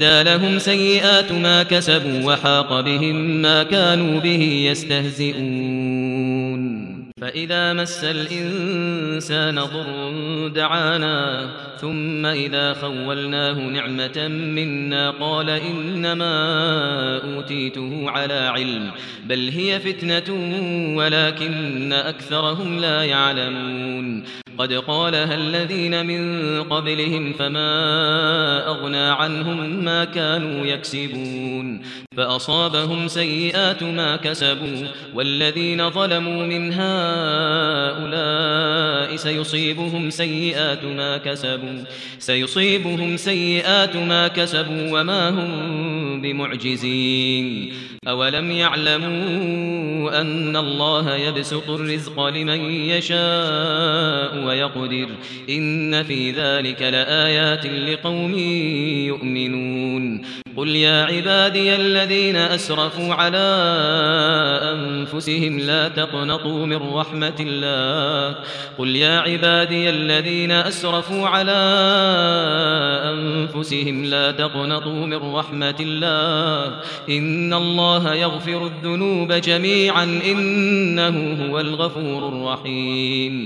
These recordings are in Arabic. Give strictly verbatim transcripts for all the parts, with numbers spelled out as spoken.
بدا لهم سيئات ما كسبوا وحاق بهم ما كانوا به يستهزئون فإذا مس الإنسان ضر دعانا ثم إذا خولناه نعمة منا قال إنما أوتيته على علم بل هي فتنة ولكن أكثرهم لا يعلمون قد قالها الذين من قبلهم فما أغنى عنهم ما كانوا يكسبون فأصابهم سيئات ما كسبوا والذين ظلموا من هؤلاء سيصيبهم سيئات ما كسبوا سيصيبهم سيئات ما كسبوا وما هم بمعجزين أولم يعلموا أن الله يبسط الرزق لمن يشاء ويقدر إن في ذلك لآيات لقوم يؤمنون قل يا عبادي الذين أسرفوا على أنفسهم لا تقنطوا من رحمة الله قل يا عبادي الذين أسرفوا على أنفسهم لا تقنطوا من رحمة الله إن الله يغفر الذنوب جميعا إنه هو الغفور الرحيم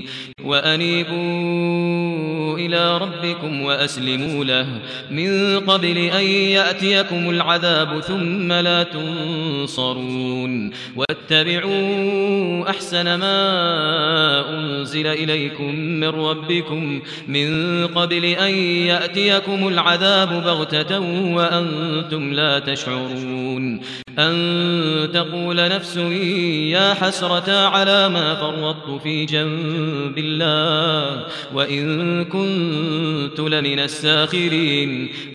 وأنيبوا إلى ربكم وأسلموا له من قبل أن يأتيكم العذاب ثم لا تنصرون واتبعوا أحسن ما أنزل إليكم من ربكم من قبل أن يأتيكم العذاب بغتة وأنتم لا تشعرون أن تقول نفس يا حسرة على ما فرطت في جنب الله وإن كنت لمن الساخرين